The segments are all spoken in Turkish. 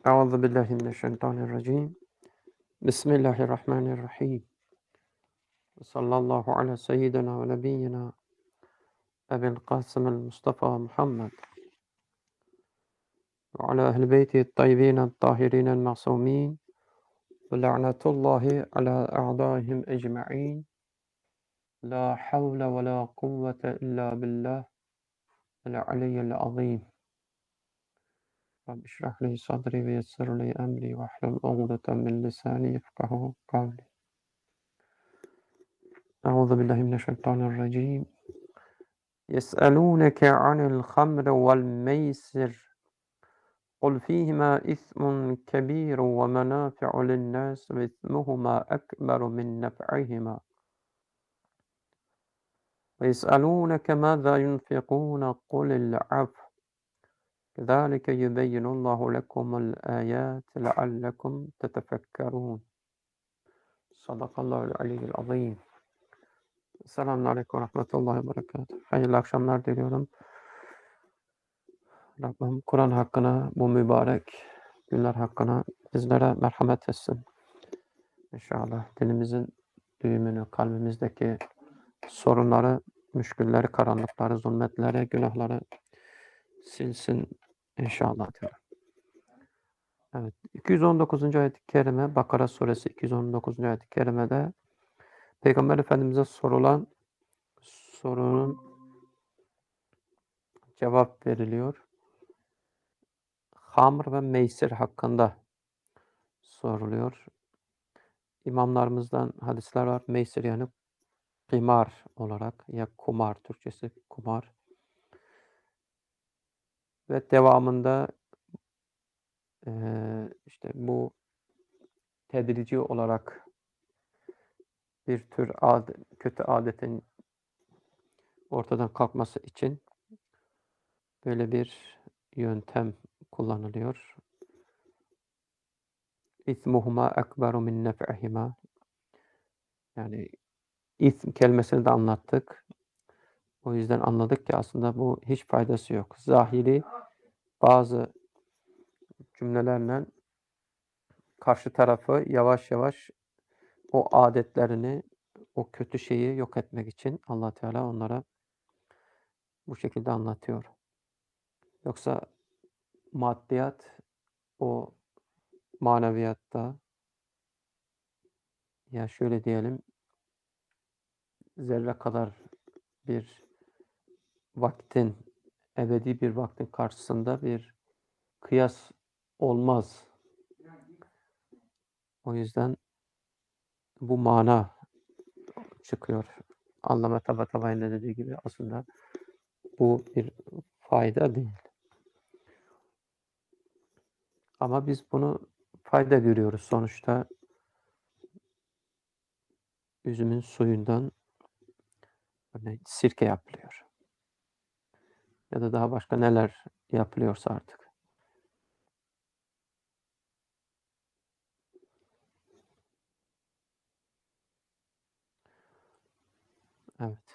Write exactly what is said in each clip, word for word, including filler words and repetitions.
أعوذ بالله من الشيطان الرجيم بسم الله الرحمن الرحيم صلى الله على سيدنا ونبينا أبي القاسم المصطفى محمد وعلى أهل بيته الطيبين الطاهرين المعصومين ولعنة الله على أعدائهم أجمعين لا حول ولا قوة إلا بالله العلي العظيم رب اشرح لي صدري ويسر لي أمري واحلل عقدة من لساني يفقهوا قولي أعوذ بالله من الشيطان الرجيم يسألونك عن الخمر والميسر قل فيهما إثم كبير ومنافع للناس وإثمهما أكبر من نفعهما ويسألونك ماذا ينفقون قل العفو كذلك يبين الله لكم الآيات لعلكم تتفكرون صدق الله العلي العظيم. Selamun Aleyküm ve Rahmetullahi ve Berekatuhu. Hayırlı akşamlar diliyorum. Rabbim Kur'an hakkına, bu mübarek günler hakkına bizlere merhamet etsin. İnşallah dilimizin düğümünü, kalbimizdeki sorunları, müşkülleri, karanlıkları, zulmetleri, günahları silsin inşallah. Evet, iki yüz on dokuzuncu ayet-i kerime, Bakara suresi iki yüz on dokuzuncu ayet-i kerimede Peygamber Efendimiz'e sorulan sorunun cevap veriliyor. Hamr ve meysir hakkında soruluyor. İmamlarımızdan hadisler var. Meysir yani kımar olarak ya kumar, Türkçesi kumar. Ve devamında eee, işte bu tedrici olarak bir tür ad, kötü adetin ortadan kalkması için böyle bir yöntem kullanılıyor. İsmuhuma ekberu min nef'ihima. Yani ism kelimesini de anlattık. O yüzden anladık ki aslında bu hiç faydası yok. Zahiri bazı cümlelerle karşı tarafı yavaş yavaş o adetlerini, o kötü şeyi yok etmek için Allah Teala onlara bu şekilde anlatıyor. Yoksa maddiyat o maneviyatta ya şöyle diyelim zerre kadar bir vaktin, ebedi bir vaktin karşısında bir kıyas olmaz. O yüzden bu mana çıkıyor. Allame Tabatabay'ın da dediği gibi aslında bu bir fayda değil. Ama biz bunu fayda görüyoruz sonuçta. Üzümün suyundan örneğin sirke yapılıyor. Ya da daha başka neler yapılıyorsa artık. Evet.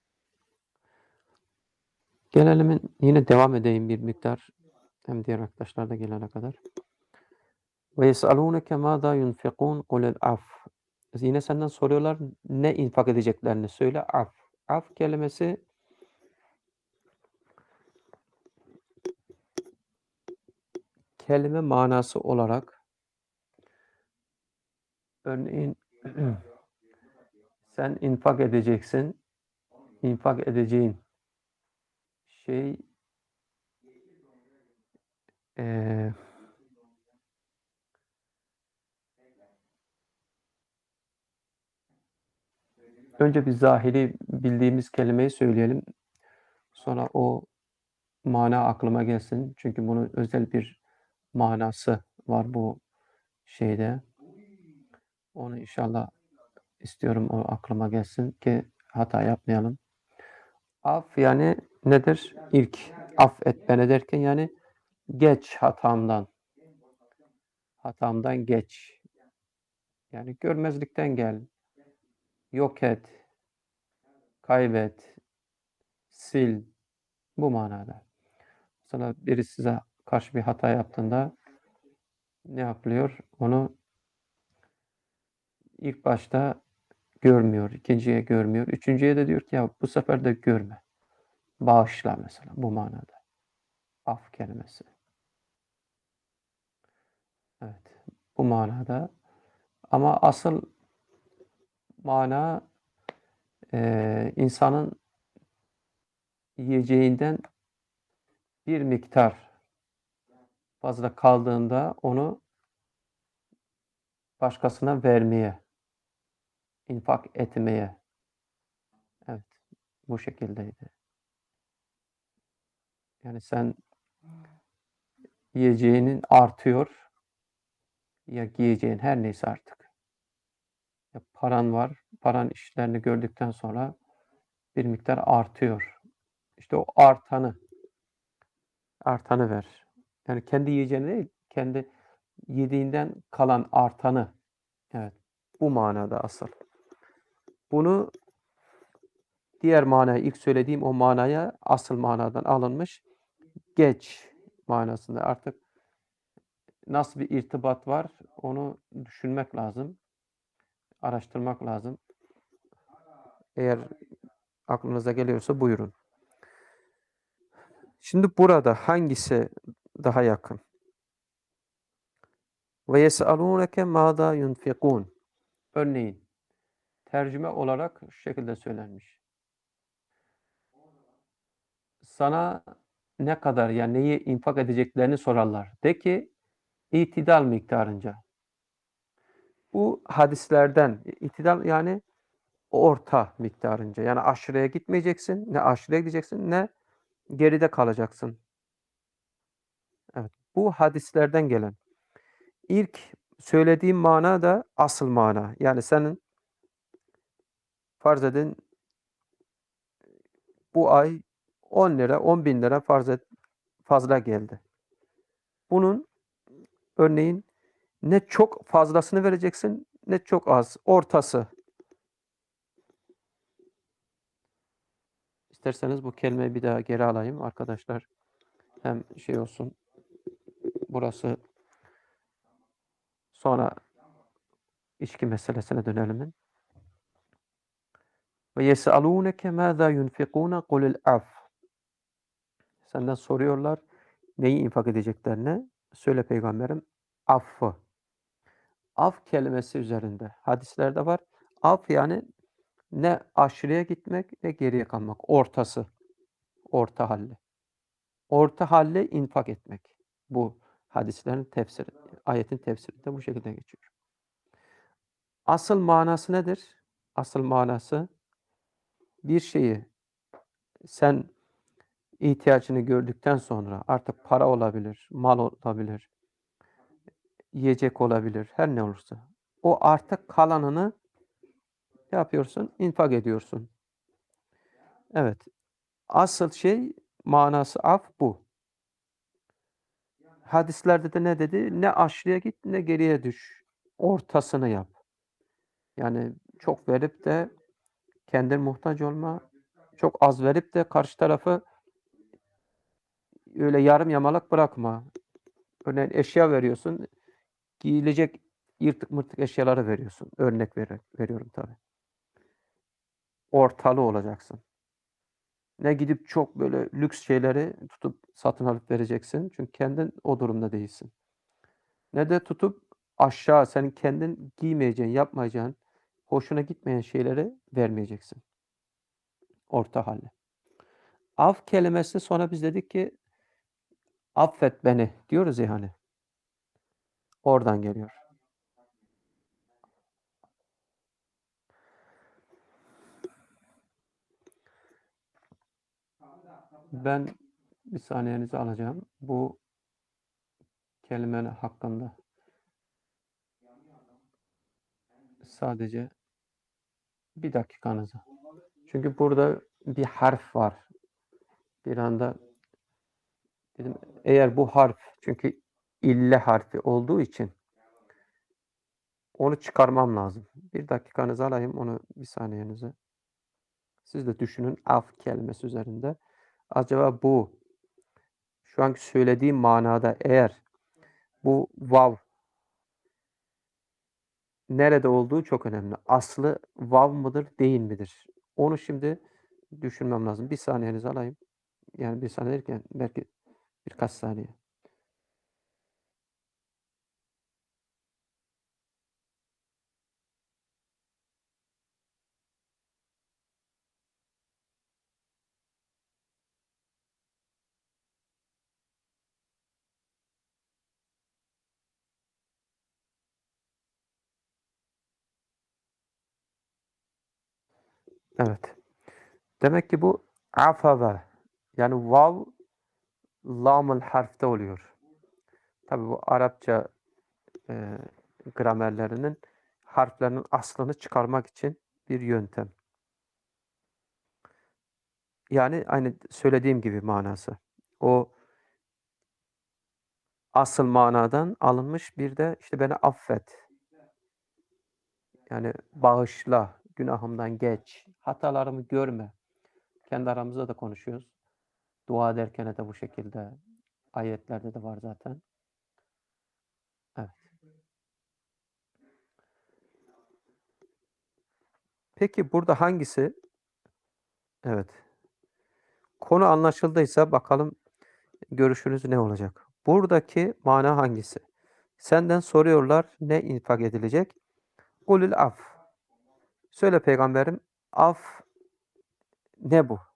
Gelelim yine devam edeyim bir miktar. Hem diğer arkadaşlar da gelene kadar. Ve yes'alûneke mâzâ yunfikûn kulil af. Yine senden soruyorlar ne infak edeceklerini söyle af. Af kelimesi kelime manası olarak örneğin sen infak edeceksin. İnfak edeceğin şey eee önce bir zahiri bildiğimiz kelimeyi söyleyelim. Sonra o mana aklıma gelsin. Çünkü bunun özel bir manası var bu şeyde. Onu inşallah istiyorum o aklıma gelsin ki hata yapmayalım. Af yani nedir? İlk affet beni derken yani geç hatamdan. Hatamdan geç. Yani görmezlikten gel. Yok et. Kaybet. Sil. Bu manada. Mesela biri size karşı bir hata yaptığında ne yapılıyor? Onu ilk başta görmüyor, ikinciye görmüyor, üçüncüye de diyor ki ya bu sefer de görme. Bağışla mesela bu manada. Af kelimesi. Evet, bu manada ama asıl mana eee, insanın yiyeceğinden bir miktar fazla kaldığında onu başkasına vermeye, infak etmeye. Evet, bu şekildeydi. Yani sen yiyeceğinin artıyor ya giyeceğin her neyse artık. Ya paran var, paran işlerini gördükten sonra bir miktar artıyor. İşte o artanı, artanı ver. Yani kendi yiyeceğini değil, kendi yediğinden kalan artanı. Evet, bu manada asıl. Bunu diğer manaya, ilk söylediğim o manaya asıl manadan alınmış. Geç manasında. Artık nasıl bir irtibat var onu düşünmek lazım, araştırmak lazım. Eğer aklınıza geliyorsa buyurun. Şimdi burada hangisi daha yakın? Ve yes'alûneke mâzâ yunfikûn. Örneğin tercüme olarak şu şekilde söylenmiş. Sana ne kadar yani neyi infak edeceklerini sorarlar. De ki itidal miktarınca. Bu hadislerden itidal yani orta miktarınca. Yani aşırıya gitmeyeceksin, ne aşırıya gideceksin ne geride kalacaksın. Evet. Bu hadislerden gelen. İlk söylediğim mana da asıl mana. Yani senin farz edin bu ay on lira, on bin lira farz et fazla geldi. Bunun örneğin ne çok fazlasını vereceksin ne çok az. Ortası. İsterseniz bu kelimeyi bir daha geri alayım arkadaşlar. Hem şey olsun. Burası sonra içki meselesine dönelim. Ve yes'alûneke mâzâ yunfikûne kulil af. Senden soruyorlar neyi infak edeceklerini. Söyle peygamberim affı. Af kelimesi üzerinde hadislerde var. Af yani ne aşırıya gitmek ne geriye kalmak. Ortası. Orta halli. Orta halli infak etmek. Bu hadislerin tefsiri, ayetin tefsirinde bu şekilde geçiyor. Asıl manası nedir? Asıl manası bir şeyi sen ihtiyacını gördükten sonra artık para olabilir, mal olabilir, yiyecek olabilir, her ne olursa. O artık kalanını ne yapıyorsun? İnfak ediyorsun. Evet. Asıl şey manası af bu. Hadislerde de ne dedi? Ne aşırıya git ne geriye düş. Ortasını yap. Yani çok verip de kendin muhtaç olma. Çok az verip de karşı tarafı öyle yarım yamalak bırakma. Örneğin eşya veriyorsun. Giyilecek yırtık mırtık eşyaları veriyorsun. Örnek ver veriyorum tabii. Ortalı olacaksın. Ne gidip çok böyle lüks şeyleri tutup satın alıp vereceksin. Çünkü kendin o durumda değilsin. Ne de tutup aşağı senin kendin giymeyeceğin, yapmayacağın, hoşuna gitmeyen şeyleri vermeyeceksin. Orta halli. Af kelimesi sonra biz dedik ki affet beni diyoruz ya hani. Oradan geliyor. Ben bir saniyenizi alacağım. Bu kelimenin hakkında sadece bir dakikanızı. Çünkü burada bir harf var. Bir anda dedim eğer bu harf çünkü ille harfi olduğu için onu çıkarmam lazım. Bir dakikanızı alayım onu bir saniyenizi. Siz de düşünün af kelimesi üzerinde. Acaba bu şu anki söylediğim manada eğer bu vav nerede olduğu çok önemli. Aslı vav mıdır, değil midir? Onu şimdi düşünmem lazım. Bir saniyenizi alayım. Yani bir saniye derken belki birkaç saniye. Evet. Demek ki bu afava. Yani vav lam'ıl harfte oluyor. Tabii bu Arapça eee, gramerlerinin harflerinin aslını çıkarmak için bir yöntem. Yani aynı söylediğim gibi manası. O asıl manadan alınmış bir de işte beni affet. Yani bağışla, günahımdan geç, hatalarımı görme. Kendi aramızda da konuşuyoruz. Dua ederken de bu şekilde ayetlerde de var zaten. Evet. Peki burada hangisi? Evet. Konu anlaşıldıysa bakalım görüşünüz ne olacak? Buradaki mana hangisi? Senden soruyorlar ne infak edilecek? Kulül af. Söyle peygamberim, af ne bu?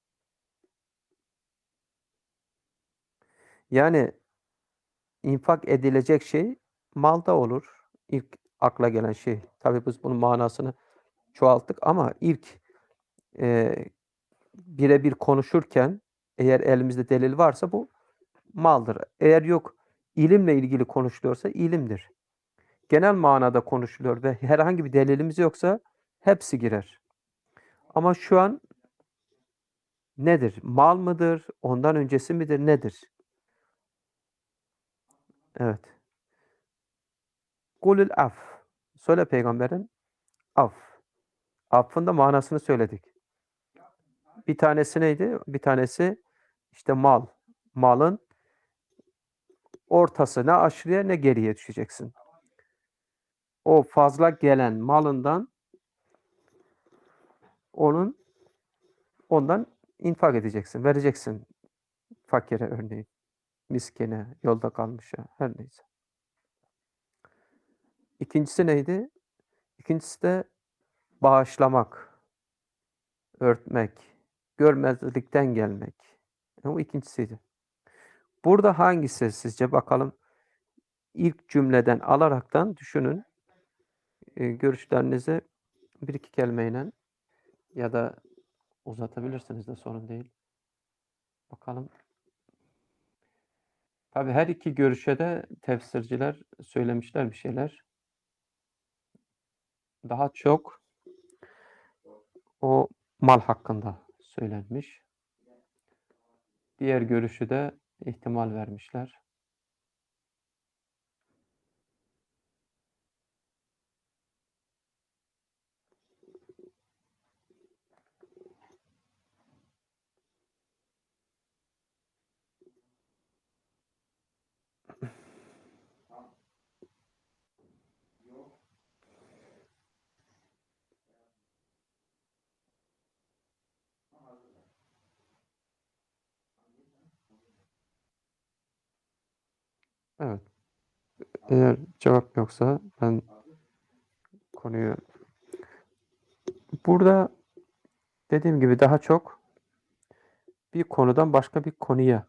Yani infak edilecek şey malda olur. İlk akla gelen şey. Tabii biz bunun manasını çoğalttık ama ilk eee bire bir konuşurken eğer elimizde delil varsa bu maldır. Eğer yok, ilimle ilgili konuşuluyorsa ilimdir. Genel manada konuşuluyor ve herhangi bir delilimiz yoksa hepsi girer. Ama şu an nedir? Mal mıdır? Ondan öncesi midir? Nedir? Evet. Kulül af. Söyle peygamberin af. Affın da manasını söyledik. Bir tanesi neydi? Bir tanesi işte mal. Malın ortası, ne aşırıya ne geriye düşeceksin. O fazla gelen malından onun ondan infak edeceksin, vereceksin fakire örneğin, miskine, yolda kalmışa, her neyse. İkincisi neydi? İkincisi de bağışlamak, örtmek, görmezlikten gelmek. O ikincisiydi. Burada hangisi sizce bakalım ilk cümleden alaraktan düşünün. E, görüşlerinizi bir iki kelimeyle ya da uzatabilirsiniz de sorun değil. Bakalım. Tabii her iki görüşe de tefsirciler söylemişler bir şeyler. Daha çok o mal hakkında söylenmiş. Diğer görüşü de ihtimal vermişler. Evet. Eğer cevap yoksa ben konuyu burada dediğim gibi daha çok bir konudan başka bir konuya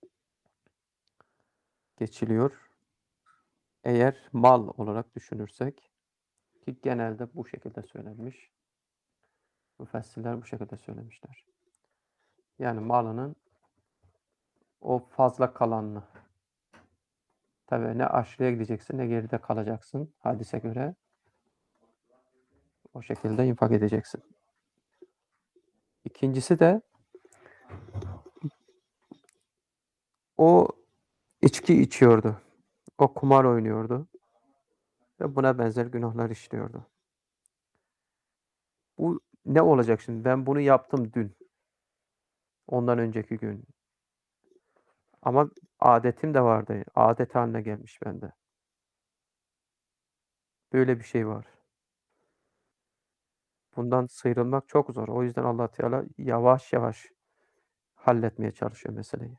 geçiliyor. Eğer mal olarak düşünürsek ki genelde bu şekilde söylenmiş. Müfessirler bu şekilde söylemişler. Yani malının o fazla kalanını. Tabii ne aşırıya gideceksin ne geride kalacaksın hadise göre. O şekilde infak edeceksin. İkincisi de o içki içiyordu. O kumar oynuyordu ve buna benzer günahlar işliyordu. Bu ne olacak şimdi? Ben bunu yaptım dün, ondan önceki gün. Ama adetim de vardı. Adet haline gelmiş bende. Böyle bir şey var. Bundan sıyrılmak çok zor. O yüzden Allah Teala yavaş yavaş halletmeye çalışıyor meseleyi.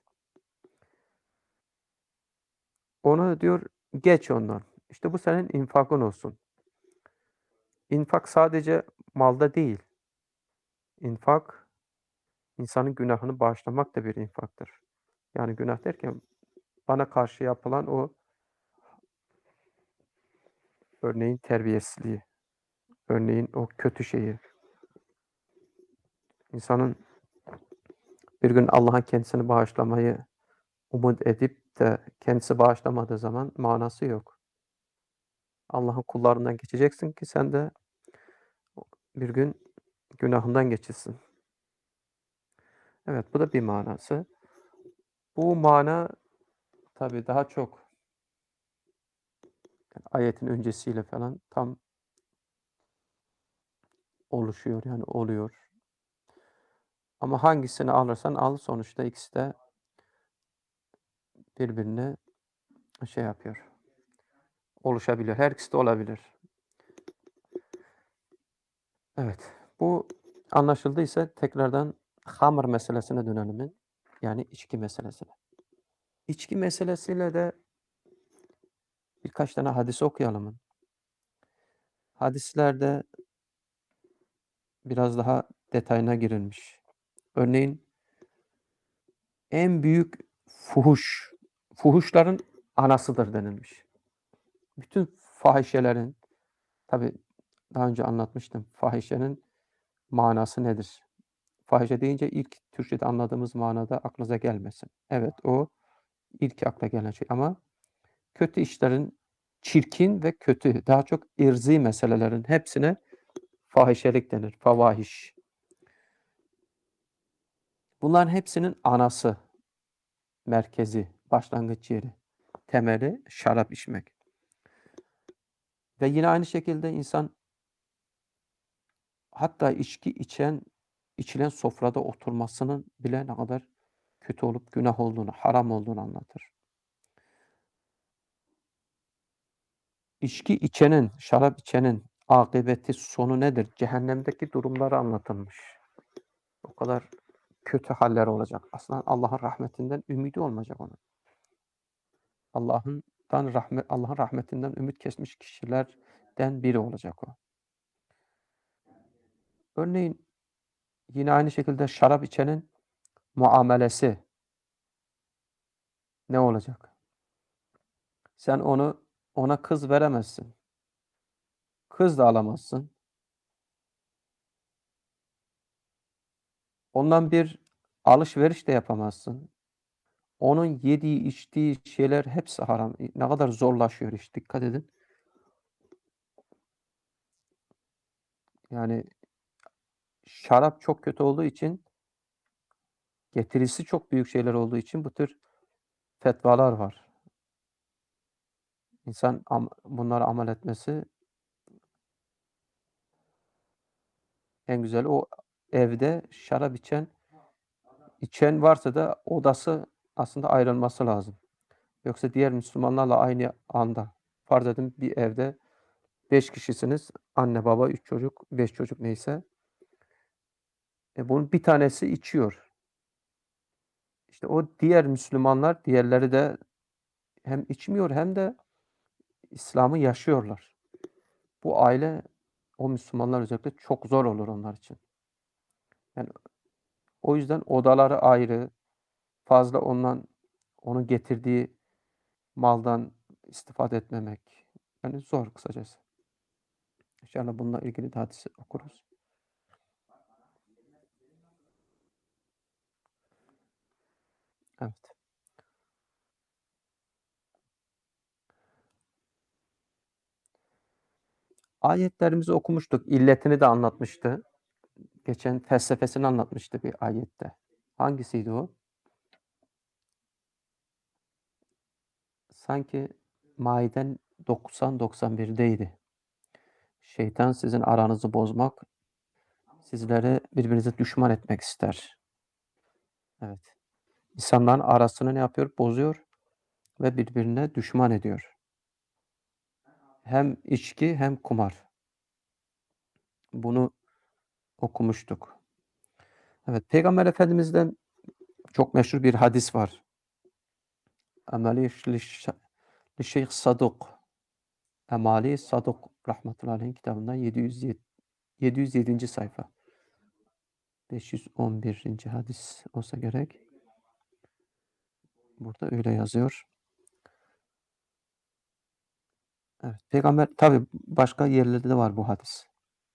Onu diyor, geç ondan. İşte bu senin infakın olsun. İnfak sadece malda değil. İnfak, insanın günahını bağışlamak da bir infaktır. Yani günah derken bana karşı yapılan o örneğin terbiyesizliği, örneğin o kötü şeyi. İnsanın bir gün Allah'ın kendisini bağışlamayı umut edip de kendisi bağışlamadığı zaman manası yok. Allah'ın kullarından geçeceksin ki sen de bir gün günahından geçilsin. Evet, bu da bir manası. Bu mana tabii daha çok yani ayetin öncesiyle falan tam oluşuyor, yani oluyor. Ama hangisini alırsan al sonuçta ikisi de birbirine şey yapıyor, oluşabiliyor. Her ikisi de olabilir. Evet, bu anlaşıldıysa tekrardan hamr meselesine dönelim. Yani içki meselesine. İçki meselesiyle de birkaç tane hadis okuyalım. Hadislerde biraz daha detayına girilmiş. Örneğin en büyük fuhuş, fuhuşların anasıdır denilmiş. Bütün fahişelerin, tabii daha önce anlatmıştım, fahişenin manası nedir? Fahişe deyince ilk Türkçe'de anladığımız manada aklınıza gelmesin. Evet, o ilk akla gelen şey ama kötü işlerin, çirkin ve kötü, daha çok ırzî meselelerin hepsine fahişelik denir, favahiş. Bunların hepsinin anası, merkezi, başlangıç yeri, temeli şarap içmek. Ve yine aynı şekilde insan hatta içki içen, içilen sofrada oturmasının bile ne kadar kötü olup günah olduğunu, haram olduğunu anlatır. İçki içenin, şarap içenin akıbeti, sonu nedir? Cehennemdeki durumları anlatılmış. O kadar kötü haller olacak. Aslında Allah'ın rahmetinden ümidi olmayacak onun. Allah'ından rahmet, Allah'ın rahmetinden ümit kesmiş kişilerden biri olacak o. Örneğin yine aynı şekilde şarap içenin muamelesi ne olacak? Sen onu ona kız veremezsin. Kız da alamazsın. Ondan bir alışveriş de yapamazsın. Onun yediği, içtiği şeyler hepsi haram. Ne kadar zorlaşıyor iş, dikkat edin. Yani şarap çok kötü olduğu için, getirisi çok büyük şeyler olduğu için bu tür fetvalar var. İnsan am bunlara amel etmesi en güzeli o evde şarap içen içen varsa da odası aslında ayrılması lazım. Yoksa diğer Müslümanlarla aynı anda farz edin bir evde beş kişisiniz. Anne, baba, üç çocuk, beş çocuk neyse. E, bunun bir tanesi içiyor. İşte o diğer Müslümanlar, diğerleri de hem içmiyor hem de İslam'ı yaşıyorlar. Bu aile, o Müslümanlar özellikle çok zor olur onlar için. Yani o yüzden odaları ayrı, fazla ondan onun getirdiği maldan istifade etmemek. Yani zor kısacası. İnşallah bununla ilgili de hadis okuruz. Evet. Ayetlerimizi okumuştuk. İlletini de anlatmıştı. Geçen felsefesini anlatmıştı bir ayette. Hangisiydi o? Sanki Maiden doksan doksan birdeydi. Şeytan sizin aranızı bozmak, sizleri birbirinize düşman etmek ister. Evet. İnsanların arasını ne yapıyor? Bozuyor ve birbirine düşman ediyor. Hem içki hem kumar. Bunu okumuştuk. Evet, Peygamber Efendimiz'den çok meşhur bir hadis var. Emeli liş Şeyh Saduk. Emali Saduk rahmetullahi aleyhin kitabından yedi yüz yedi yedi yüz yedinci sayfa. beş yüz on birinci hadis olsa gerek. Burada öyle yazıyor. Evet, Peygamber tabi başka yerlerde de var bu hadis.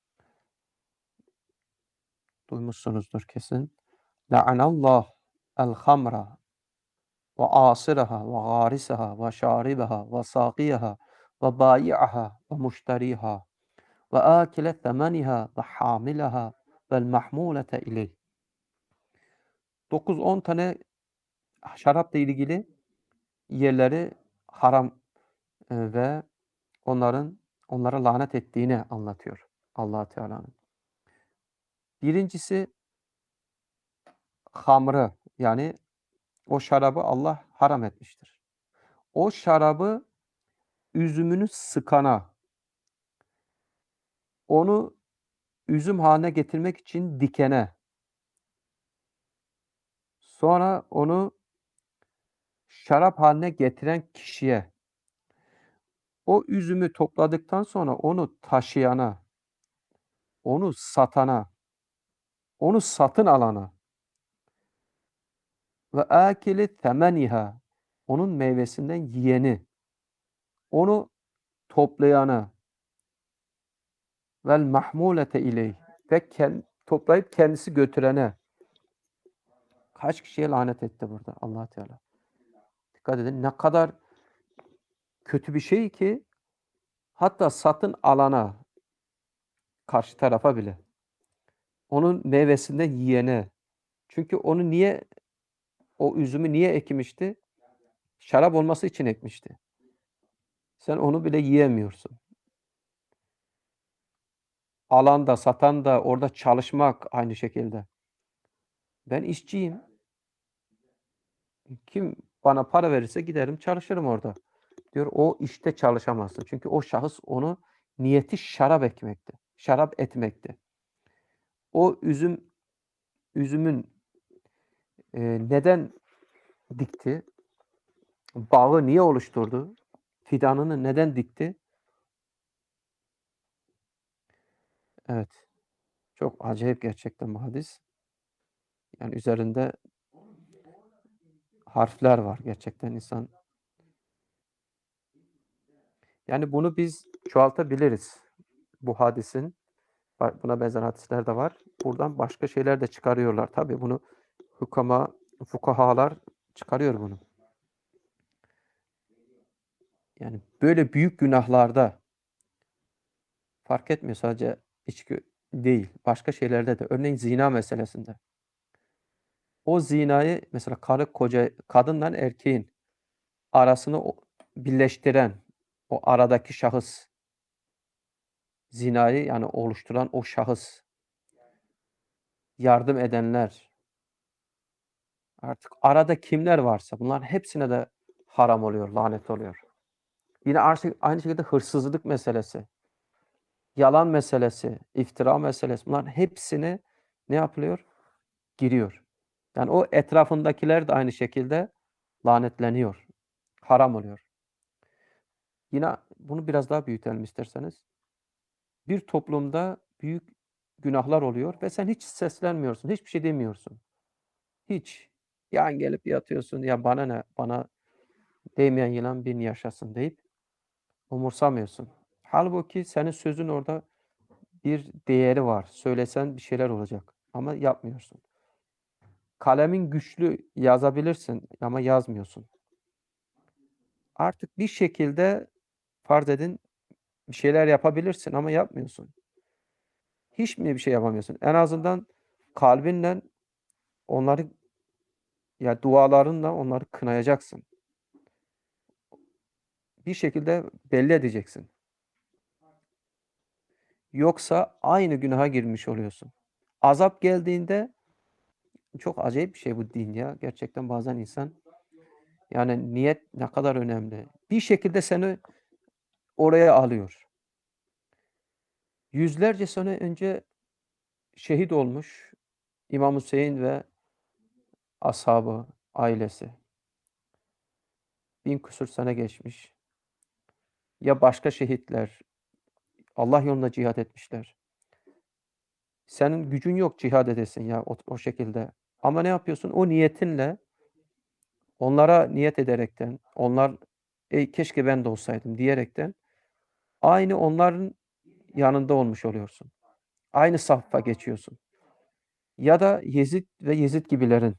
Duymuşsunuzdur kesin. La'anallah el hamra ve asiraha ve garisaha ve şaribaha ve saqiyaha ve bâyi'aha ve muşteriha ve âkile temeniha ve hamilaha vel mahmulete ileyh. dokuz on tane şarapla ilgili yerleri haram e, ve onların onlara lanet ettiğini anlatıyor Allah Teala'nın. Birincisi hamrı, yani o şarabı Allah haram etmiştir. O şarabı üzümünü sıkana, onu üzüm haline getirmek için dikene, sonra onu şarap haline getiren kişiye, o üzümü topladıktan sonra onu taşıyana, onu satana, onu satın alana ve âkili temeniha, onun meyvesinden yiyeni, onu toplayana vel mahmulete ileyh, ve ken, toplayıp kendisi götürene. Kaç kişiye lanet etti burada Allah Teala. Dikkat edin, ne kadar kötü bir şey ki, hatta satın alana, karşı tarafa bile, onun meyvesinden yiyene. Çünkü onu niye, o üzümü niye ekmişti? Şarap olması için ekmişti. Sen onu bile yiyemiyorsun. Alan da, satan da, orada çalışmak aynı şekilde. Ben işçiyim. Kim bana para verirse giderim çalışırım orada. Diyor, o işte çalışamazsın. Çünkü o şahıs, onu niyeti şarap ekmekti. Şarap etmekti. O üzüm üzümün e, neden dikti? Bağı niye oluşturdu? Fidanını neden dikti? Evet. Çok acayip gerçekten bu hadis. Yani üzerinde harfler var gerçekten, insan. Yani bunu biz çoğaltabiliriz. Bu hadisin, buna benzer hadisler de var. Buradan başka şeyler de çıkarıyorlar. Tabii bunu hukama, fukahalar çıkarıyor bunu. Yani böyle büyük günahlarda, fark etmiyor, sadece içki değil, başka şeylerde de, örneğin zina meselesinde. O zinayı mesela karı koca, kadınla erkeğin arasını birleştiren o aradaki şahıs, zinayı yani oluşturan o şahıs, yardım edenler, artık arada kimler varsa bunların hepsine de haram oluyor, lanet oluyor. Yine aynı şekilde hırsızlık meselesi, yalan meselesi, iftira meselesi, bunların hepsine ne yapılıyor? Giriyor. Yani o etrafındakiler de aynı şekilde lanetleniyor, haram oluyor. Yine bunu biraz daha büyütelim isterseniz. Bir toplumda büyük günahlar oluyor ve sen hiç seslenmiyorsun, hiçbir şey demiyorsun. Hiç. Yan gelip yatıyorsun, ya bana ne, bana değmeyen yılan bin yaşasın deyip umursamıyorsun. Hâlbuki senin sözün orada bir değeri var. Söylesen bir şeyler olacak ama yapmıyorsun. Kalemin güçlü, yazabilirsin ama yazmıyorsun. Artık bir şekilde farz edin, bir şeyler yapabilirsin ama yapmıyorsun. Hiç mi bir şey yapamıyorsun? En azından kalbinle onları, ya dualarınla onları kınayacaksın. Bir şekilde belli edeceksin. Yoksa aynı günaha girmiş oluyorsun. Azap geldiğinde, çok acayip bir şey bu din ya. Gerçekten bazen insan, yani niyet ne kadar önemli. Bir şekilde seni oraya alıyor. Yüzlerce sene önce şehit olmuş İmam Hüseyin ve ashabı, ailesi. Bin küsur sene geçmiş. Ya başka şehitler, Allah yolunda cihad etmişler. Senin gücün yok cihad edesin ya o, o şekilde. Ama ne yapıyorsun? O niyetinle onlara niyet ederekten, onlar ey keşke ben de olsaydım diyerekten aynı onların yanında olmuş oluyorsun. Aynı saffa geçiyorsun. Ya da Yezid ve Yezid gibilerin,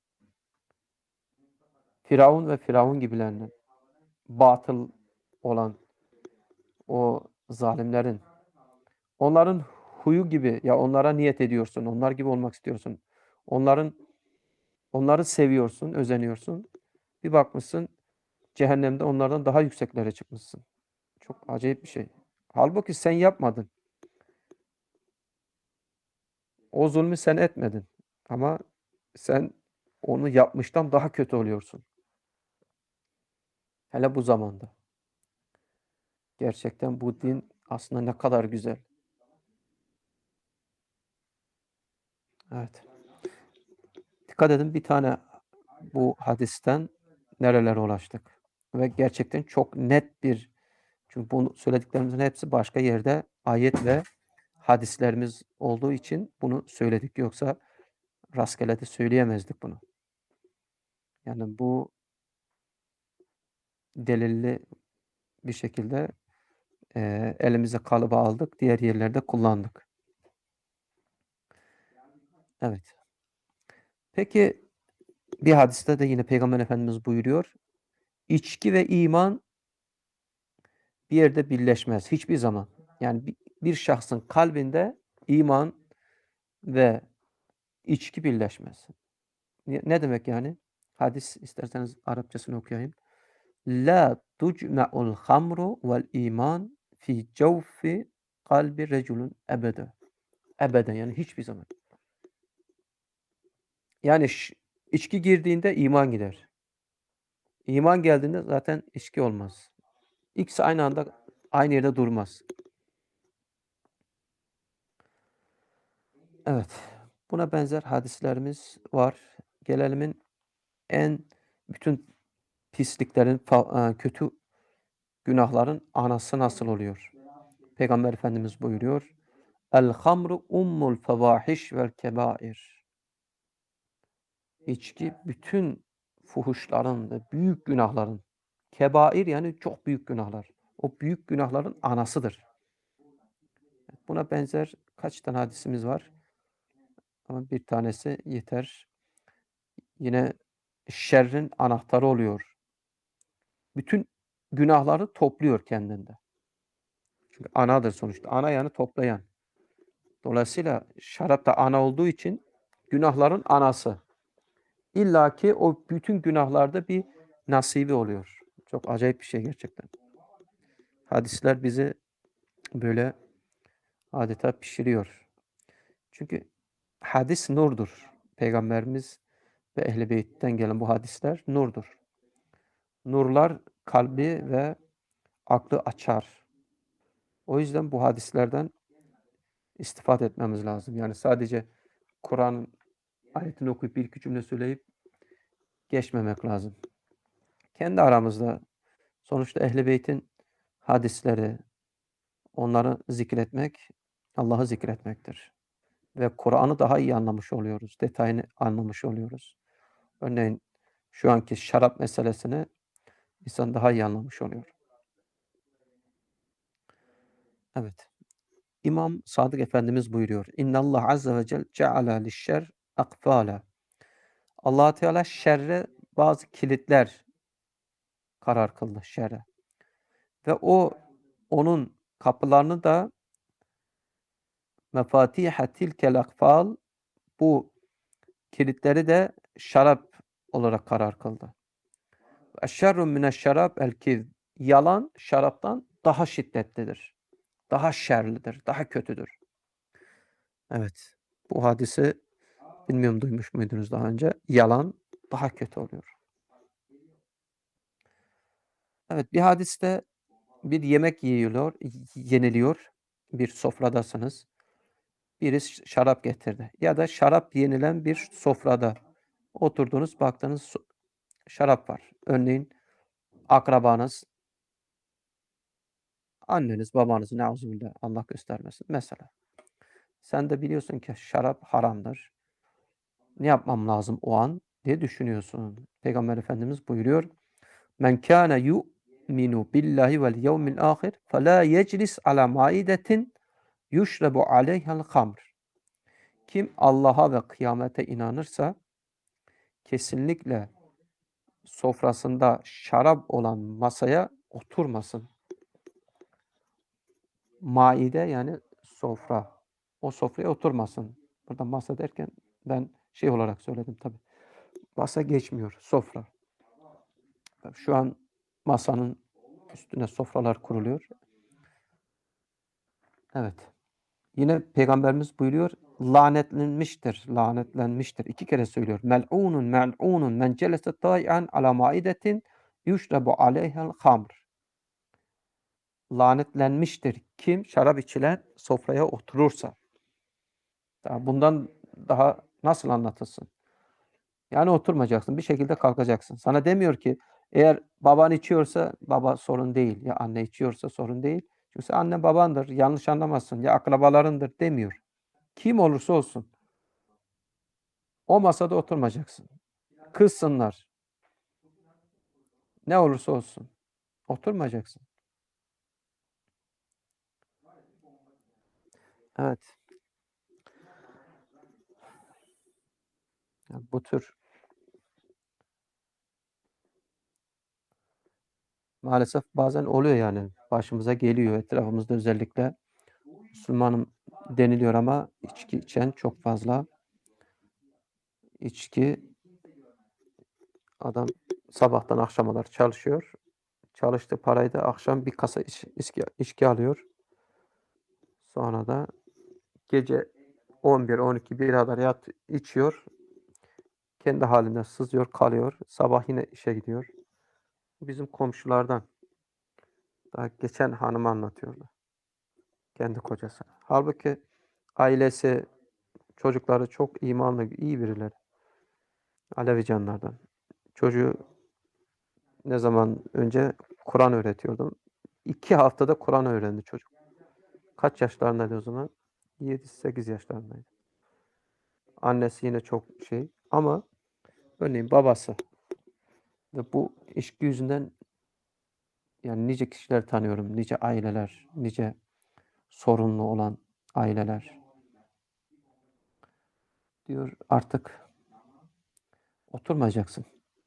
Firavun ve Firavun gibilerinin, batıl olan o zalimlerin, onların huyu gibi ya onlara niyet ediyorsun, onlar gibi olmak istiyorsun. Onların onları seviyorsun, özeniyorsun. Bir bakmışsın cehennemde onlardan daha yükseklere çıkmışsın. Çok acayip bir şey. Halbuki sen yapmadın. O zulmü sen etmedin. Ama sen onu yapmıştan daha kötü oluyorsun. Hele bu zamanda. Gerçekten bu din aslında ne kadar güzel. Evet. Dikkat edin bir tane bu hadisten nerelere ulaştık. Ve gerçekten çok net bir çünkü bunu söylediklerimizin hepsi başka yerde ayet ve hadislerimiz olduğu için bunu söyledik. Yoksa rastgele de söyleyemezdik bunu. Yani bu delilli bir şekilde eee, elimize kalıba aldık. Diğer yerlerde kullandık. Evet. Peki bir hadiste de yine Peygamber Efendimiz buyuruyor. İçki ve iman bir yerde birleşmez hiçbir zaman. Yani bir, bir şahsın kalbinde iman ve içki birleşmez. Ne, ne demek yani? Hadis isterseniz Arapçasını okuyayım. La tucma'ul hamru vel iman fi cevfi kalbi reculun ebede. Ebeden yani hiçbir zaman. Yani ş- içki girdiğinde iman gider. İman geldiğinde zaten içki olmaz. İkisi aynı anda aynı yerde durmaz. Evet. Buna benzer hadislerimiz var. Gelelimin en bütün pisliklerin, fa- e, kötü günahların anası nasıl oluyor? Peygamber Efendimiz buyuruyor. El hamru ummul fevahiş vel kebair. İçki bütün fuhuşların ve büyük günahların. Kebair yani çok büyük günahlar. O büyük günahların anasıdır. Buna benzer kaç tane hadisimiz var? Ama bir tanesi yeter. Yine şerrin anahtarı oluyor. Bütün günahları topluyor kendinde. Çünkü anadır sonuçta. Ana yani toplayan. Dolayısıyla şarap da ana olduğu için günahların anası. İlla ki o bütün günahlarda bir nasibi oluyor. Çok acayip bir şey gerçekten. Hadisler bizi böyle adeta pişiriyor. Çünkü hadis nurdur. Peygamberimiz ve Ehl-i Beyt'ten gelen bu hadisler nurdur. Nurlar kalbi ve aklı açar. O yüzden bu hadislerden istifade etmemiz lazım. Yani sadece Kur'an'ın ayetini okuyup bir iki cümle söyleyip geçmemek lazım. Kendi aramızda sonuçta Ehl-i Beyt'in hadisleri, onları zikretmek, Allah'ı zikretmektir. Ve Kur'an'ı daha iyi anlamış oluyoruz. Detayını anlamış oluyoruz. Örneğin şu anki şarap meselesini insan daha iyi anlamış oluyor. Evet. İmam Sadık Efendimiz buyuruyor. İnnallah azze ve celle ceala lişşer akfala. Allah Teala şerre bazı kilitler karar kıldı şerre. Ve o onun kapılarını da mefatiha tilkel akfal bu kilitleri de şarap olarak karar kıldı. Eşşerrun mineşşerab el-kizb. Yalan şaraptan daha şiddetlidir. Daha şerlidir, daha kötüdür. Evet. Bu hadisi bilmiyorum duymuş muydunuz daha önce? Yalan daha kötü oluyor. Evet, bir hadiste Bir yemek yiyiliyor, yeniliyor. Bir sofradasınız. Birisi şarap getirdi ya da şarap yenilen bir sofrada oturdunuz, baktınız so şarap var. Örneğin akrabanız, anneniz, babanız, neuzübillah, Allah göstermesin mesela. Sen de biliyorsun ki şarap haramdır. Ne yapmam lazım o an diye düşünüyorsun. Peygamber Efendimiz buyuruyor: "Men kâne yu'minu billahi vel yevmil âhir felâ yeclis alâ maidetin yuşrebu aleyhel hamr." Kim Allah'a ve kıyamete inanırsa kesinlikle sofrasında şarap olan masaya oturmasın. Maide yani sofra. O sofraya oturmasın. Burada masa derken ben şey olarak söyledim tabii. Masa geçmiyor, sofra. Tabii şu an masanın üstüne sofralar kuruluyor. Evet. Yine Peygamberimiz buyuruyor, lanetlenmiştir, lanetlenmiştir. İki kere söylüyor. Mel'unun mel'unun men celese tâi'an alâ maidetin yuşrebu aleyhel hamr. Lanetlenmiştir kim şarap içilen sofraya oturursa. Ya bundan daha nasıl anlatılsın? Yani oturmayacaksın, bir şekilde kalkacaksın. Sana demiyor ki eğer baban içiyorsa baba sorun değil, ya anne içiyorsa sorun değil. Çünkü sen annen babandır, yanlış anlamazsın, ya akrabalarındır demiyor. Kim olursa olsun o masada oturmayacaksın. Kızsınlar, ne olursa olsun oturmayacaksın. Evet. Ya bu tür maalesef bazen oluyor yani. Başımıza geliyor etrafımızda özellikle. Müslümanım deniliyor ama içki içen çok fazla. İçki, adam sabahtan akşama kadar çalışıyor. Çalıştığı parayı da akşam bir kasa iç içki içki alıyor. Sonra da gece on bir on iki bire kadar yat içiyor. Kendi hâline sızıyor, kalıyor. Sabah yine işe gidiyor. Bizim komşulardan. Daha geçen hanım anlatıyordu. Kendi kocası. Hâlbuki ailesi, çocukları çok imanlı, iyi birileri. Alevi canlardan. Çocuğu ne zaman önce Kur'an öğretiyordum. iki haftada Kur'an öğrendi çocuk. Kaç yaşlarındaydı o zaman? yedi sekiz yaşlarındaydı. Annesi yine çok şey ama örneğin babası ve bu içki yüzünden yani nice kişiler tanıyorum, nice aileler, nice sorunlu olan aileler. Diyor artık oturmayacaksın.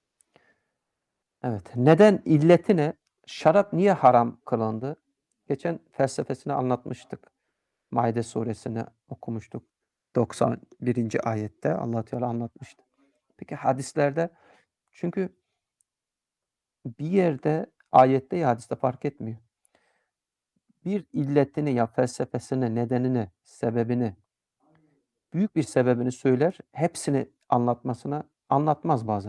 Evet. Neden? İlleti ne? Şarap niye haram kılındı? Geçen felsefesini anlatmıştık. Maide suresini okumuştuk. doksan birinci ayette Allah Teala anlatmıştı. Peki hadislerde çünkü bir yerde ayette ya hadiste fark etmiyor. Bir illetini ya felsefesini, nedenini, sebebini, büyük bir sebebini söyler, hepsini anlatmasına anlatmaz bazen.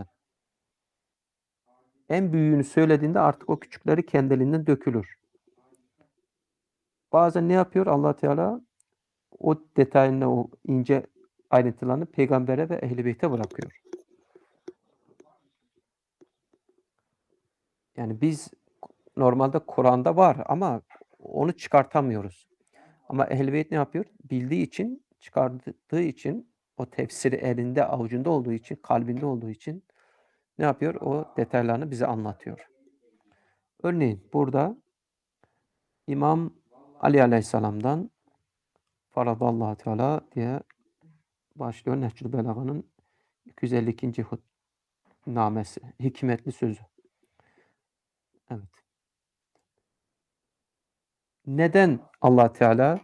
En büyüğünü söylediğinde artık o küçükleri kendiliğinden dökülür. Bazen ne yapıyor Allah Teala? O detayını, o ince ayrıntılarını peygambere ve ehl-i beyte bırakıyor. Yani biz normalde Kur'an'da var ama onu çıkartamıyoruz. Ama ehl-i beyt ne yapıyor? Bildiği için, çıkardığı için, o tefsiri elinde, avucunda olduğu için, kalbinde olduğu için ne yapıyor? O detaylarını bize anlatıyor. Örneğin burada İmam Ali Aleyhisselam'dan Faradallahu Teala diye başlıyor Nehcül Belaga'nın iki yüz elli ikinci hutnamesi, hikmetli sözü. Evet. Neden Allah Teala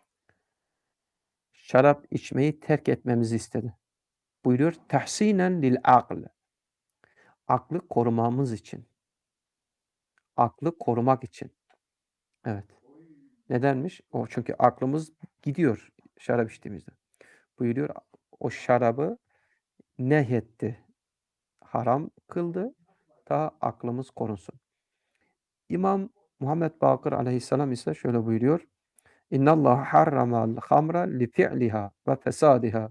şarap içmeyi terk etmemizi istedi? Buyuruyor, tahsinen lil akl. Aklı korumamız için. Aklı korumak için. Evet. Nedenmiş? O çünkü aklımız gidiyor şarap içtiğimizde. Buyuruyor, o şarabı nehyetti, haram kıldı, ta aklımız korunsun. İmam Muhammed Bakır aleyhisselam ise şöyle buyuruyor. İnnallâhe harramal hamra li fi'liha ve fesadiha.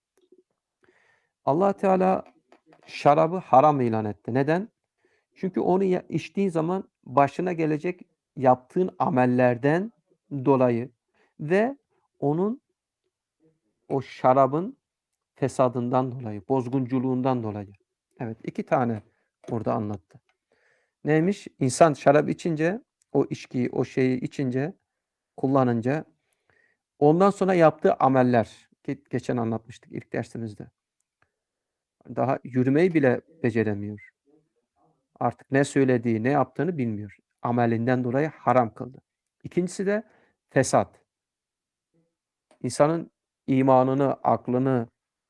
Allah Teala şarabı haram ilan etti. Neden? Çünkü onu ya- içtiğin zaman başına gelecek yaptığın amellerden dolayı ve onun o şarabın fesadından dolayı, bozgunculuğundan dolayı. Evet, iki tane burada anlattı. Neymiş? İnsan şarap içince, o içkiyi, o şeyi içince, kullanınca ondan sonra yaptığı ameller, ki geçen anlatmıştık ilk dersimizde. Daha yürümeyi bile beceremiyor. Artık ne söylediği, ne yaptığını bilmiyor. Amelinden dolayı haram kıldı. İkincisi de fesat. İnsanın imanını, aklını,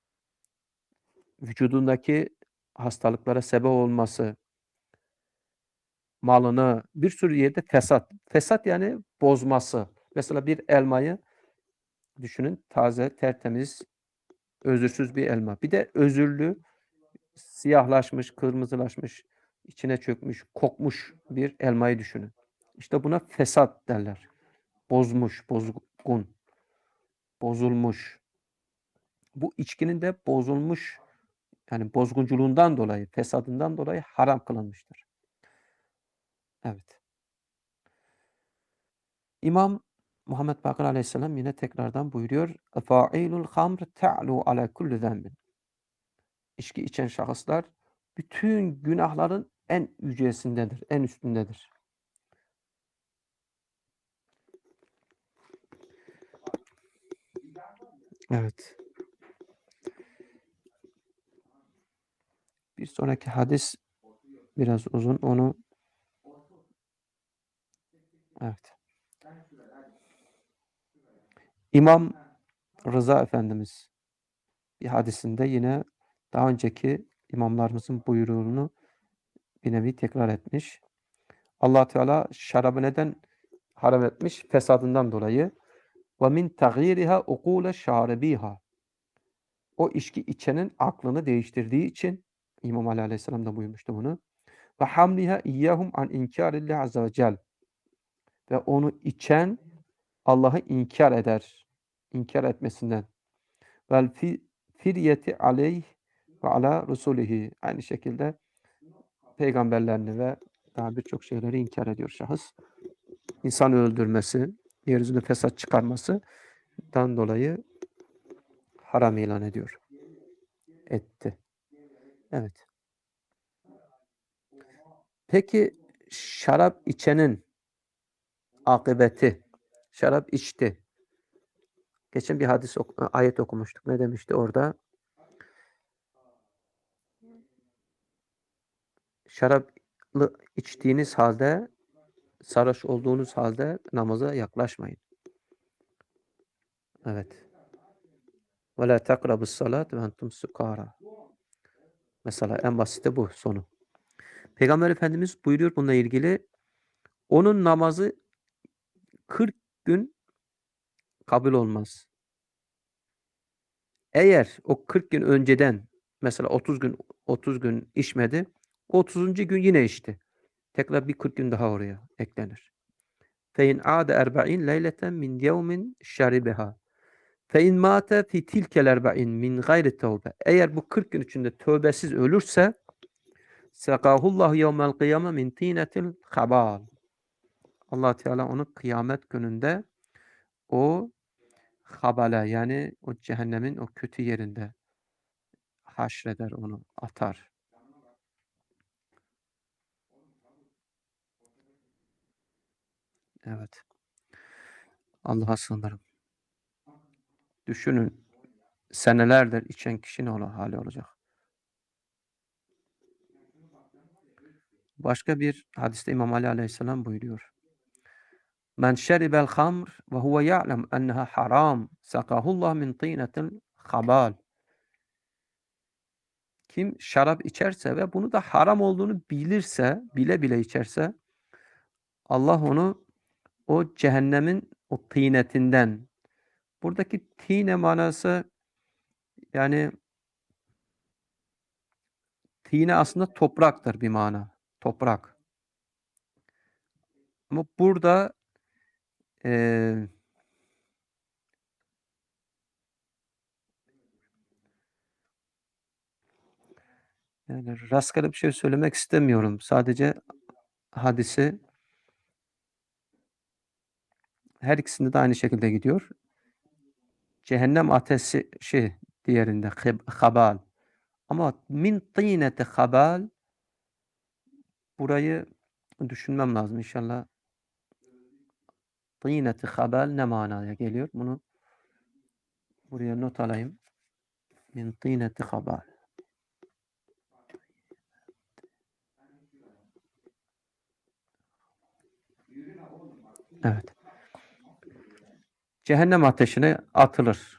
vücudundaki hastalıklara sebep olması, malını, bir sürü yerde fesat. Fesat yani bozması. Mesela bir elmayı düşünün, taze, tertemiz, özürsüz bir elma. Bir de özürlü, siyahlaşmış, kırmızılaşmış, içine çökmüş, kokmuş bir elmayı düşünün. İşte buna fesat derler. Bozmuş, bozgun, bozulmuş. Bu içkinin de bozulmuş, yani bozgunculuğundan dolayı, fesadından dolayı haram kılınmıştır. Evet. İmam Muhammed Bakır Aleyhisselam yine tekrardan buyuruyor. Fa'ilul hamr ta'lu ala kulli zenbin. İçki içen şahıslar bütün günahların en yücesindedir, en üstündedir. Evet. Bir sonraki hadis biraz uzun. Onu evet. İmam Rıza Efendimiz bir hadisinde yine daha önceki imamlarımızın buyruğunu bir nevi tekrar etmiş. Allah Teala şarabı neden haram etmiş? Fesadından dolayı. Ve min taghyiriha ukule şaribiha. O içki içenin aklını değiştirdiği için İmam Ali Aleyhisselam da buyurmuştu bunu. Ve hamliha iyyahum an inkârillahi azze ve cel. Ve onu içen Allah'ı inkar eder. İnkar etmesinden. Vel fi firyeti aleyh ve ala rusulihi. Aynı şekilde peygamberlerini ve daha birçok şeyleri inkar ediyor şahıs. İnsan öldürmesi, yeryüzünde fesat çıkarmasından dolayı haram ilan ediyor. Etti. Evet. Peki şarap içenin akıbeti, şarap içti. Geçen bir hadis ok- ayet okumuştuk. Ne demişti orada? Şaraplı içtiğiniz halde, sarhoş olduğunuz halde namaza yaklaşmayın. Evet. Ve la takrabus salat ve entum sukara. Mesela en basiti bu sonu. Peygamber Efendimiz buyuruyor bununla ilgili. Onun namazı kırk gün kabul olmaz. Eğer o kırk gün önceden mesela otuz gün otuz gün içmedi, otuzuncu gün yine içti. Tekrar bir kırk gün daha oraya eklenir. Fe in ade erba'in leyleten min yevmin şaribeha. Fe in mate fi tilkel erba'in min gayri tevbe. Eğer bu kırk gün içinde tövbesiz ölürse sekahullahu yevmel kıyame min tinetil habal. Allah Teala onu kıyamet gününde o habale yani o cehennemin o kötü yerinde haşreder onu, atar. Evet. Allah'a sığınırım. Düşünün senelerdir içen kişi ne olur, hali olacak. Başka bir hadiste İmam Ali Aleyhisselam buyuruyor. Men şeribel hamr ve huve ya'lem enneha haram sakahullah min tînetil habal. Kim şarap içerse ve bunu da haram olduğunu bilirse, bile bile içerse Allah onu o cehennemin o tînetinden, buradaki tîne manası yani tîne aslında topraktır bir mana. Toprak. Ama burada eee yani rastgele bir şey söylemek istemiyorum. Sadece hadisi her ikisinde de aynı şekilde gidiyor. Cehennem ateşi şey diğerinde hib habal ama min tîneti habal burayı düşünmem lazım inşallah. Tîneti habal ne manaya geliyor? Bunu buraya not alayım. Min tîneti habal. Evet. Cehennem ateşine atılır.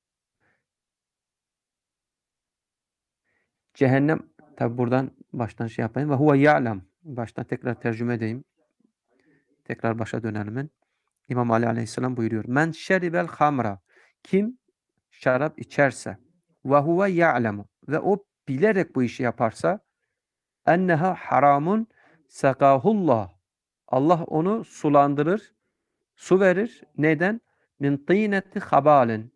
Cehennem tabi buradan baştan şey yapayım. Ve huve ya'lem. Baştan tekrar tercüme edeyim. Tekrar başa dönelim. İmam Ali Aleyhisselam buyuruyor. Men şeribel hamra. Kim şarap içerse ve huve ya'lemu ve o bilerek bu işi yaparsa enneha haramun sekahullah. Allah onu sulandırır, su verir. Neden? Min tîneti habalin.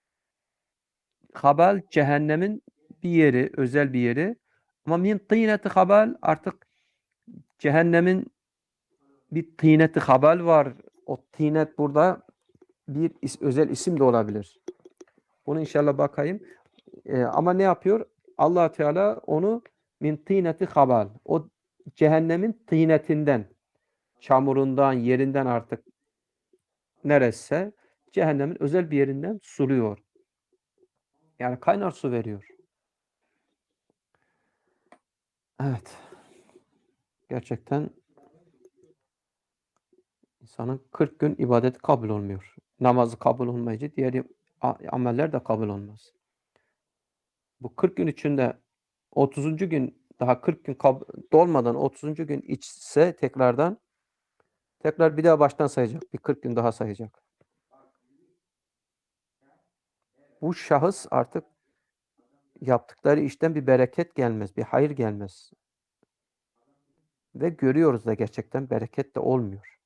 Habal cehennemin bir yeri, özel bir yeri. Ama min tîneti habal artık cehennemin bir tîneti habal var. O tînet burada bir is, özel isim de olabilir. Bunu inşallah bakayım. Ee, ama ne yapıyor? Allah Teala onu min tîneti habal. O cehennemin tînetinden, çamurundan, yerinden artık neresse cehennemin özel bir yerinden suluyor. Yani kaynar su veriyor. Evet. Gerçekten insanın kırk gün ibadeti kabul olmuyor. Namazı kabul olmayınca diğer ameller de kabul olmaz. Bu kırk gün içinde otuzuncu gün daha kırk gün dolmadan otuzuncu gün içse tekrardan tekrar bir daha baştan sayacak. Bir kırk gün daha sayacak. Bu şahıs artık yaptıkları işten bir bereket gelmez, bir hayır gelmez. Ve görüyoruz da gerçekten bereket de olmuyor.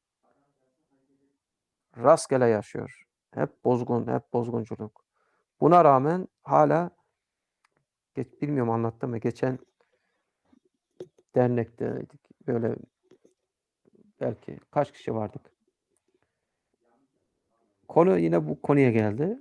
Rastgele yaşıyor. Hep bozgun, hep bozgunculuk. Buna rağmen hala geç, bilmiyorum anlattım mı? Geçen dernekteydik. Böyle belki kaç kişi vardık. Konu yine bu konuya geldi.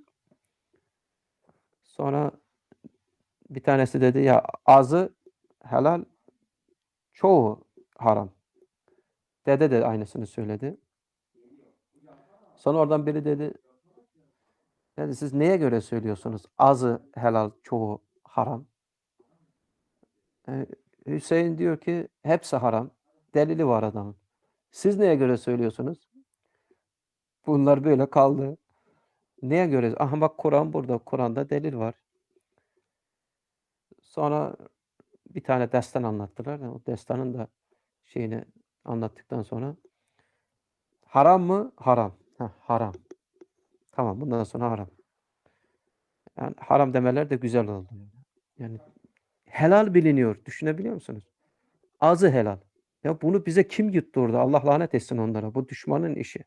Sonra bir tanesi dedi ya azı helal, çoğu haram. Dede de aynısını söyledi. Sonra oradan biri dedi, dedi siz neye göre söylüyorsunuz? Azı helal, çoğu haram. Ee, Hüseyin diyor ki hepsi haram. Delili var adamın. Siz neye göre söylüyorsunuz? Bunlar böyle kaldı. Neye göre? Aha bak Kur'an burada. Kur'an'da delil var. Sonra bir tane destan anlattılar. O destanın da şeyini anlattıktan sonra haram mı? Haram. Heh, haram. Tamam bundan sonra haram. Yani haram demeler de güzel oldu. Yani helal biliniyor. Düşünebiliyor musunuz? Azı helal. Ya bunu bize kim yutturdu? Allah lanet etsin onlara. Bu düşmanın işi.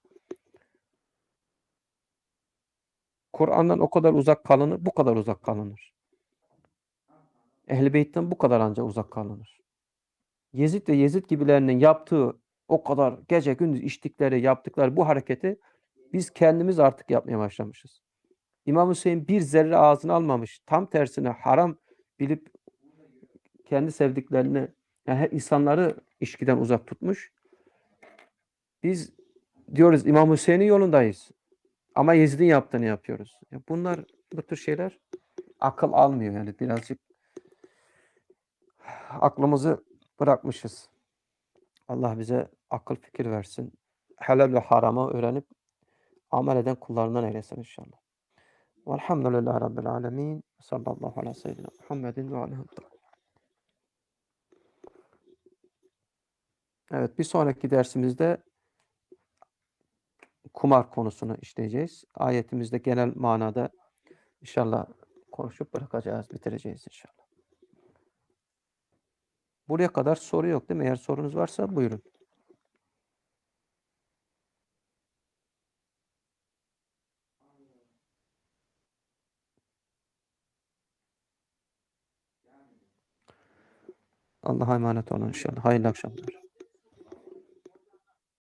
Kur'an'dan o kadar uzak kalınır, bu kadar uzak kalınır. Ehl-i Beyt'ten bu kadar anca uzak kalınır. Yezid ve Yezid gibilerinin yaptığı o kadar gece gündüz içtikleri, yaptıkları bu hareketi biz kendimiz artık yapmaya başlamışız. İmam Hüseyin bir zerre ağzına almamış. Tam tersine haram bilip kendi sevdiklerini, yani insanları içkiden uzak tutmuş. Biz diyoruz İmam Hüseyin'in yolundayız. Ama Yezid'in yaptığını yapıyoruz. Ya bunlar, bu tür şeyler akıl almıyor yani birazcık aklımızı bırakmışız. Allah bize akıl fikir versin. Helal ve harama öğrenip amel eden kullarından eylesin inşallah. Velhamdülillahi Rabbil alemin. Sallallahu ala seyyidina Muhammedin ve aleyhi. Evet, bir sonraki dersimizde kumar konusunu işleyeceğiz. Ayetimizde genel manada inşallah konuşup bırakacağız, bitireceğiz inşallah. Buraya kadar soru yok değil mi? Eğer sorunuz varsa buyurun. Allah'a emanet olun inşallah. Hayırlı akşamlar.